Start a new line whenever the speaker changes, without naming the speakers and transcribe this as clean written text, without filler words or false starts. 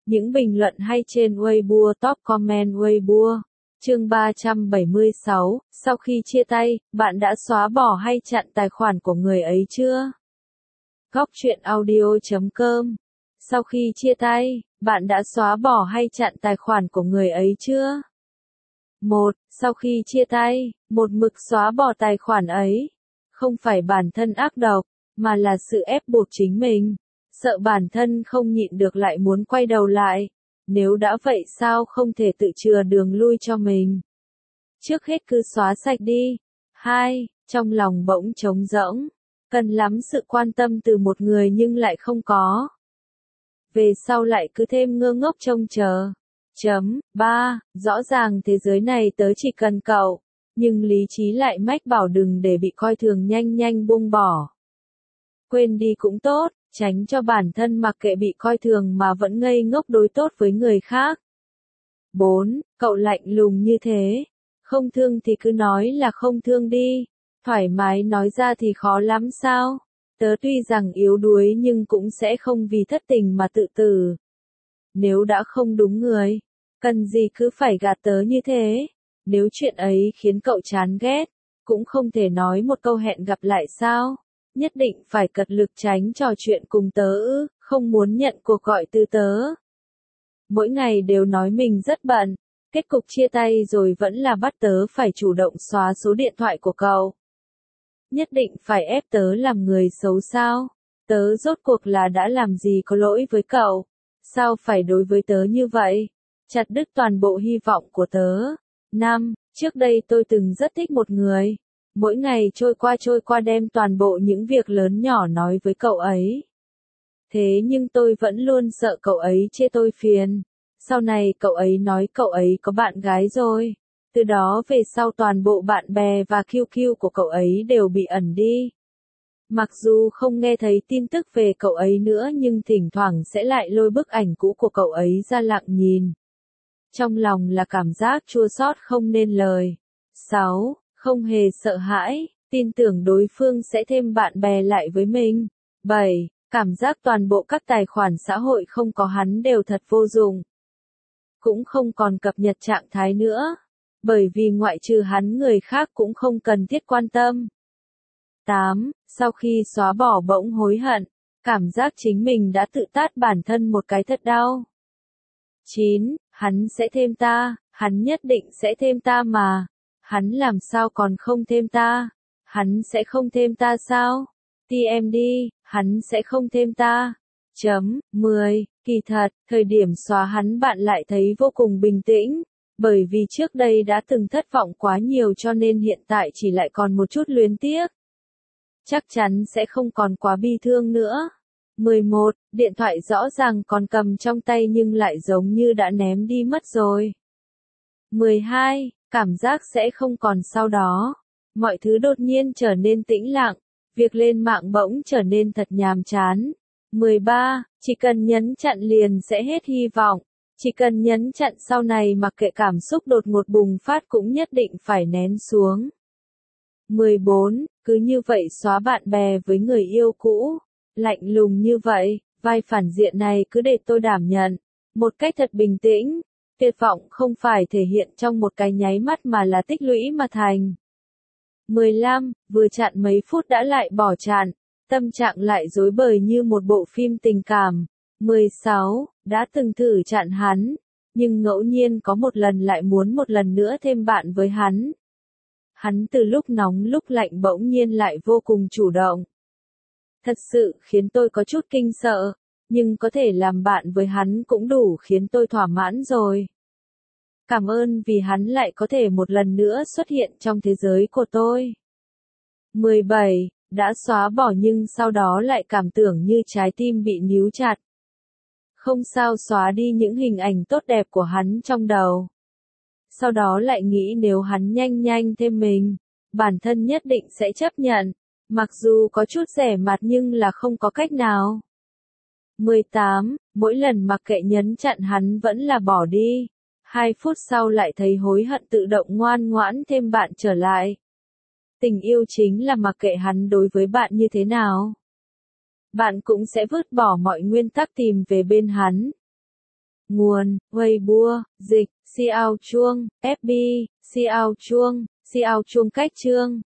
Những bình luận hay trên Weibo, top comment Weibo. Chương 376, sau khi chia tay, bạn đã xóa bỏ hay chặn tài khoản của người ấy chưa? Góc truyện audio.com. Sau khi chia tay, bạn đã xóa bỏ hay chặn tài khoản của người ấy chưa? 1. Sau khi chia tay, một mực xóa bỏ tài khoản ấy. Không phải bản thân ác độc, mà là sự ép buộc chính mình. Sợ bản thân không nhịn được lại muốn quay đầu lại. Nếu đã vậy sao không thể tự chừa đường lui cho mình? Trước hết cứ xóa sạch đi. 2. Trong lòng bỗng trống rỗng. Cần lắm sự quan tâm từ một người nhưng lại không có. Về sau lại cứ thêm ngơ ngốc trông chờ. 3. Rõ ràng thế giới này tớ chỉ cần cậu. Nhưng lý trí lại mách bảo đừng để bị coi thường, nhanh nhanh buông bỏ. Quên đi cũng tốt, tránh cho bản thân mặc kệ bị coi thường mà vẫn ngây ngốc đối tốt với người khác. 4. Cậu lạnh lùng như thế. Không thương thì cứ nói là không thương đi. Thoải mái nói ra thì khó lắm sao? Tớ tuy rằng yếu đuối nhưng cũng sẽ không vì thất tình mà tự tử. Nếu đã không đúng người, cần gì cứ phải gạt tớ như thế? Nếu chuyện ấy khiến cậu chán ghét, cũng không thể nói một câu hẹn gặp lại sao? Nhất định phải cật lực tránh trò chuyện cùng tớ, không muốn nhận cuộc gọi từ tớ. Mỗi ngày đều nói mình rất bận, kết cục chia tay rồi vẫn là bắt tớ phải chủ động xóa số điện thoại của cậu. Nhất định phải ép tớ làm người xấu sao? Tớ rốt cuộc là đã làm gì có lỗi với cậu? Sao phải đối với tớ như vậy? Chặt đứt toàn bộ hy vọng của tớ. 5. Trước đây tôi từng rất thích một người. Mỗi ngày trôi qua đem toàn bộ những việc lớn nhỏ nói với cậu ấy. Thế nhưng tôi vẫn luôn sợ cậu ấy chê tôi phiền. Sau này cậu ấy nói cậu ấy có bạn gái rồi. Từ đó về sau toàn bộ bạn bè và QQ của cậu ấy đều bị ẩn đi. Mặc dù không nghe thấy tin tức về cậu ấy nữa nhưng thỉnh thoảng sẽ lại lôi bức ảnh cũ của cậu ấy ra lặng nhìn. Trong lòng là cảm giác chua xót không nên lời. 6. Không hề sợ hãi, tin tưởng đối phương sẽ thêm bạn bè lại với mình. 7. Cảm giác toàn bộ các tài khoản xã hội không có hắn đều thật vô dụng. Cũng không còn cập nhật trạng thái nữa. Bởi vì ngoại trừ hắn người khác cũng không cần thiết quan tâm. 8. Sau khi xóa bỏ bỗng hối hận. Cảm giác chính mình đã tự tát bản thân một cái thật đau. 9. Hắn sẽ thêm ta, hắn nhất định sẽ thêm ta mà. Hắn làm sao còn không thêm ta? Hắn sẽ không thêm ta sao? TM đi, hắn sẽ không thêm ta. 10. Kỳ thật, thời điểm xóa hắn bạn lại thấy vô cùng bình tĩnh. Bởi vì trước đây đã từng thất vọng quá nhiều cho nên hiện tại chỉ lại còn một chút luyến tiếc. Chắc chắn sẽ không còn quá bi thương nữa. 11. Điện thoại rõ ràng còn cầm trong tay nhưng lại giống như đã ném đi mất rồi. 12. Cảm giác sẽ không còn sau đó. Mọi thứ đột nhiên trở nên tĩnh lặng. Việc lên mạng bỗng trở nên thật nhàm chán. 13. Chỉ cần nhấn chặn liền sẽ hết hy vọng. Chỉ cần nhấn chặn sau này mặc kệ cảm xúc đột ngột bùng phát cũng nhất định phải nén xuống. 14. Cứ như vậy xóa bạn bè với người yêu cũ. Lạnh lùng như vậy, vai phản diện này cứ để tôi đảm nhận. Một cách thật bình tĩnh. Tuyệt vọng không phải thể hiện trong một cái nháy mắt mà là tích lũy mà thành. 15. Vừa chặn mấy phút đã lại bỏ chặn. Tâm trạng lại rối bời như một bộ phim tình cảm. 16. Đã từng thử chặn hắn. Nhưng ngẫu nhiên có một lần lại muốn một lần nữa thêm bạn với hắn. Hắn từ lúc nóng lúc lạnh bỗng nhiên lại vô cùng chủ động. Thật sự khiến tôi có chút kinh sợ. Nhưng có thể làm bạn với hắn cũng đủ khiến tôi thỏa mãn rồi. Cảm ơn vì hắn lại có thể một lần nữa xuất hiện trong thế giới của tôi. 17. Đã xóa bỏ nhưng sau đó lại cảm tưởng như trái tim bị níu chặt. Không sao xóa đi những hình ảnh tốt đẹp của hắn trong đầu. Sau đó lại nghĩ nếu hắn nhanh thêm mình, bản thân nhất định sẽ chấp nhận. Mặc dù có chút rẻ mặt nhưng là không có cách nào. 18. Mỗi lần mặc kệ nhấn chặn hắn vẫn là bỏ đi. 2 phút sau lại thấy hối hận tự động ngoan ngoãn thêm bạn trở lại. Tình yêu chính là mặc kệ hắn đối với bạn như thế nào. Bạn cũng sẽ vứt bỏ mọi nguyên tắc tìm về bên hắn. Nguồn, Weibo, dịch, Xiao Chuông, FB, Xiao Chuông cách chương.